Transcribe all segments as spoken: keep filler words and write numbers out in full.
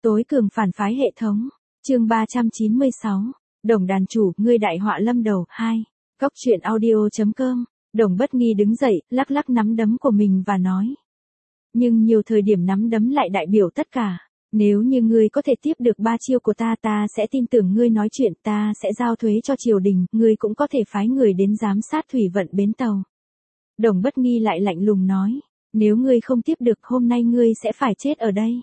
Tối cường phản phái hệ thống. Chương ba trăm chín mươi sáu. Đồng đàn chủ, ngươi đại họa lâm đầu. hai. Góc truyện audio chấm com. Đồng Bất Nghi đứng dậy, lắc lắc nắm đấm của mình và nói. Nhưng nhiều thời điểm nắm đấm lại đại biểu tất cả. Nếu như ngươi có thể tiếp được ba chiêu của ta, ta sẽ tin tưởng ngươi nói chuyện, ta sẽ giao thuế cho triều đình, ngươi cũng có thể phái người đến giám sát thủy vận bến tàu. Đồng Bất Nghi lại lạnh lùng nói, nếu ngươi không tiếp được, hôm nay ngươi sẽ phải chết ở đây.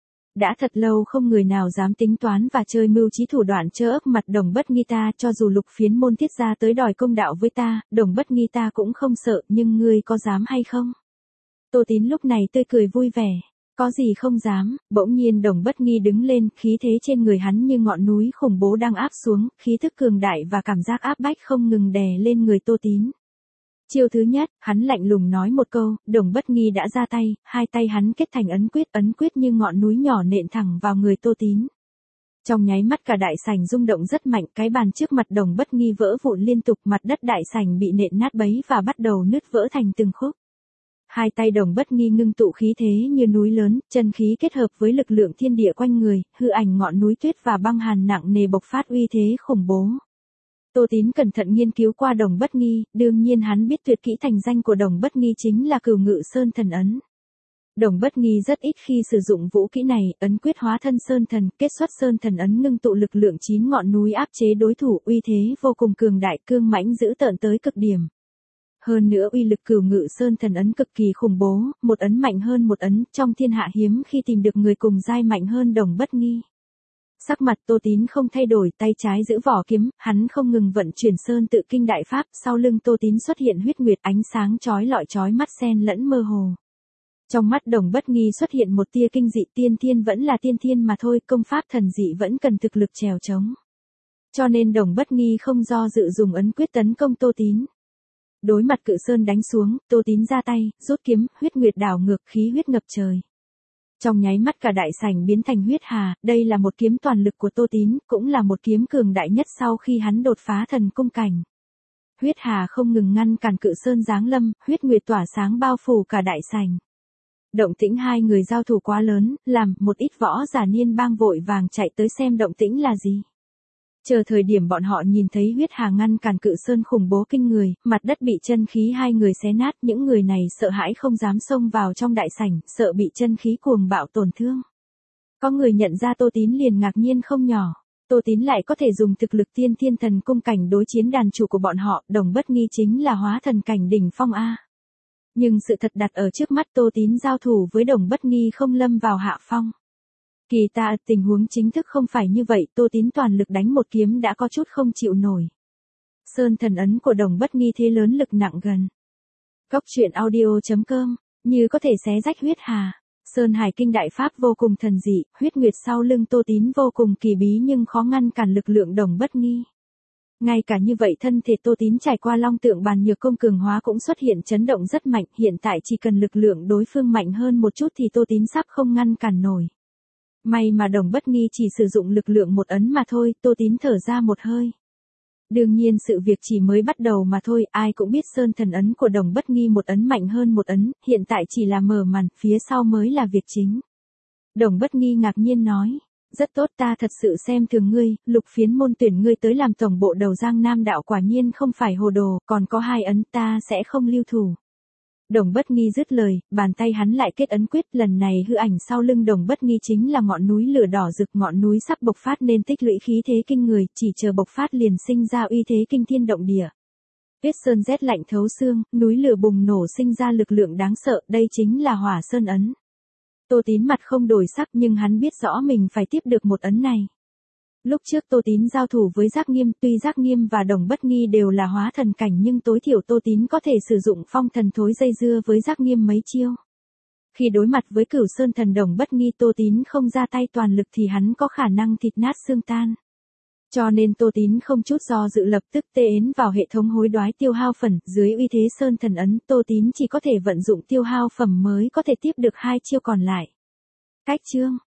Đã thật lâu không người nào dám tính toán và chơi mưu trí thủ đoạn trơ ấp mặt Đồng Bất Nghi ta, cho dù Lục Phiến môn thiết ra tới đòi công đạo với ta, Đồng Bất Nghi ta cũng không sợ, nhưng ngươi có dám hay không? Tô Tín lúc này tươi cười vui vẻ. Có gì không dám. Bỗng nhiên Đồng Bất Nghi đứng lên, khí thế trên người hắn như ngọn núi khủng bố đang áp xuống, khí thức cường đại và cảm giác áp bách không ngừng đè lên người Tô Tín. Chiêu thứ nhất, hắn lạnh lùng nói một câu, Đồng Bất Nghi đã ra tay, hai tay hắn kết thành ấn quyết, ấn quyết như ngọn núi nhỏ nện thẳng vào người Tô Tín. Trong nháy mắt cả đại sảnh rung động rất mạnh, cái bàn trước mặt Đồng Bất Nghi vỡ vụn liên tục, mặt đất đại sảnh bị nện nát bấy và bắt đầu nứt vỡ thành từng khúc. Hai tay Đồng Bất Nghi ngưng tụ khí thế như núi lớn, chân khí kết hợp với lực lượng thiên địa quanh người, hư ảnh ngọn núi tuyết và băng hàn nặng nề bộc phát uy thế khủng bố. Tô Tín cẩn thận nghiên cứu qua Đồng Bất Nghi, đương nhiên hắn biết tuyệt kỹ thành danh của Đồng Bất Nghi chính là Cửu Ngự Sơn Thần Ấn. Đồng Bất Nghi rất ít khi sử dụng vũ kỹ này, ấn quyết hóa thân Sơn Thần, kết xuất Sơn Thần Ấn ngưng tụ lực lượng chín ngọn núi áp chế đối thủ, uy thế vô cùng cường đại, cương mãnh dữ tợn tới cực điểm. Hơn nữa uy lực Cửu Ngự Sơn Thần Ấn cực kỳ khủng bố, một ấn mạnh hơn một ấn, trong thiên hạ hiếm khi tìm được người cùng giai mạnh hơn Đồng Bất Nghi. Sắc mặt Tô Tín không thay đổi, tay trái giữ vỏ kiếm, hắn không ngừng vận chuyển Sơn Tự Kinh đại pháp, sau lưng Tô Tín xuất hiện huyết nguyệt, ánh sáng chói lọi chói mắt xen lẫn mơ hồ. Trong mắt Đồng Bất Nghi xuất hiện một tia kinh dị, tiên thiên vẫn là tiên thiên mà thôi, công pháp thần dị vẫn cần thực lực trèo trống. Cho nên Đồng Bất Nghi không do dự dùng ấn quyết tấn công Tô Tín. Đối mặt cự sơn đánh xuống, Tô Tín ra tay, rút kiếm, huyết nguyệt đảo ngược, khí huyết ngập trời. Trong nháy mắt cả đại sảnh biến thành huyết hà, đây là một kiếm toàn lực của Tô Tín, cũng là một kiếm cường đại nhất sau khi hắn đột phá thần cung cảnh. Huyết hà không ngừng ngăn cản cự sơn giáng lâm, huyết nguyệt tỏa sáng bao phủ cả đại sảnh. Động tĩnh hai người giao thủ quá lớn, làm một ít võ giả Niên Bang vội vàng chạy tới xem động tĩnh là gì. Chờ thời điểm bọn họ nhìn thấy huyết hà ngăn cản cự sơn khủng bố kinh người, mặt đất bị chân khí hai người xé nát, những người này sợ hãi không dám xông vào trong đại sảnh, sợ bị chân khí cuồng bạo tổn thương. Có người nhận ra Tô Tín liền ngạc nhiên không nhỏ, Tô Tín lại có thể dùng thực lực tiên thiên thần cung cảnh đối chiến đàn chủ của bọn họ, Đồng Bất Nghi chính là hóa thần cảnh đỉnh phong A. Nhưng sự thật đặt ở trước mắt, Tô Tín giao thủ với Đồng Bất Nghi không lâm vào hạ phong. Kỳ ta, tình huống chính thức không phải như vậy, Tô Tín toàn lực đánh một kiếm đã có chút không chịu nổi. Sơn Thần Ấn của Đồng Bất Nghi thế lớn lực nặng gần. Góc truyện audio chấm com, như có thể xé rách huyết hà. Sơn Hải Kinh đại pháp vô cùng thần dị, huyết nguyệt sau lưng Tô Tín vô cùng kỳ bí nhưng khó ngăn cản lực lượng Đồng Bất Nghi. Ngay cả như vậy thân thể Tô Tín trải qua long tượng bàn nhược công cường hóa cũng xuất hiện chấn động rất mạnh, hiện tại chỉ cần lực lượng đối phương mạnh hơn một chút thì Tô Tín sắp không ngăn cản nổi. May mà Đồng Bất Nghi chỉ sử dụng lực lượng một ấn mà thôi, Tô Tín thở ra một hơi. Đương nhiên sự việc chỉ mới bắt đầu mà thôi, ai cũng biết Sơn Thần Ấn của Đồng Bất Nghi một ấn mạnh hơn một ấn, hiện tại chỉ là mở màn, phía sau mới là việc chính. Đồng Bất Nghi ngạc nhiên nói, rất tốt, ta thật sự xem thường ngươi, Lục Phiến môn tuyển ngươi tới làm tổng bộ đầu Giang Nam đạo quả nhiên không phải hồ đồ, còn có hai ấn ta sẽ không lưu thủ. Đồng Bất Nghi dứt lời, bàn tay hắn lại kết ấn quyết, lần này hư ảnh sau lưng Đồng Bất Nghi chính là ngọn núi lửa đỏ rực, ngọn núi sắp bộc phát nên tích lũy khí thế kinh người, chỉ chờ bộc phát liền sinh ra uy thế kinh thiên động địa. Tuyết sơn rét lạnh thấu xương, núi lửa bùng nổ sinh ra lực lượng đáng sợ, đây chính là Hỏa Sơn ấn. Tô Tín mặt không đổi sắc nhưng hắn biết rõ mình phải tiếp được một ấn này. Lúc trước Tô Tín giao thủ với Giác Nghiêm, tuy Giác Nghiêm và Đồng Bất Nghi đều là hóa thần cảnh nhưng tối thiểu Tô Tín có thể sử dụng phong thần thối dây dưa với Giác Nghiêm mấy chiêu. Khi đối mặt với Cửu Sơn thần Đồng Bất Nghi, Tô Tín không ra tay toàn lực thì hắn có khả năng thịt nát xương tan. Cho nên Tô Tín không chút do dự lập tức tê ến vào hệ thống hối đoái tiêu hao phần, dưới uy thế Sơn Thần Ấn, Tô Tín chỉ có thể vận dụng tiêu hao phẩm mới có thể tiếp được hai chiêu còn lại. Cách chương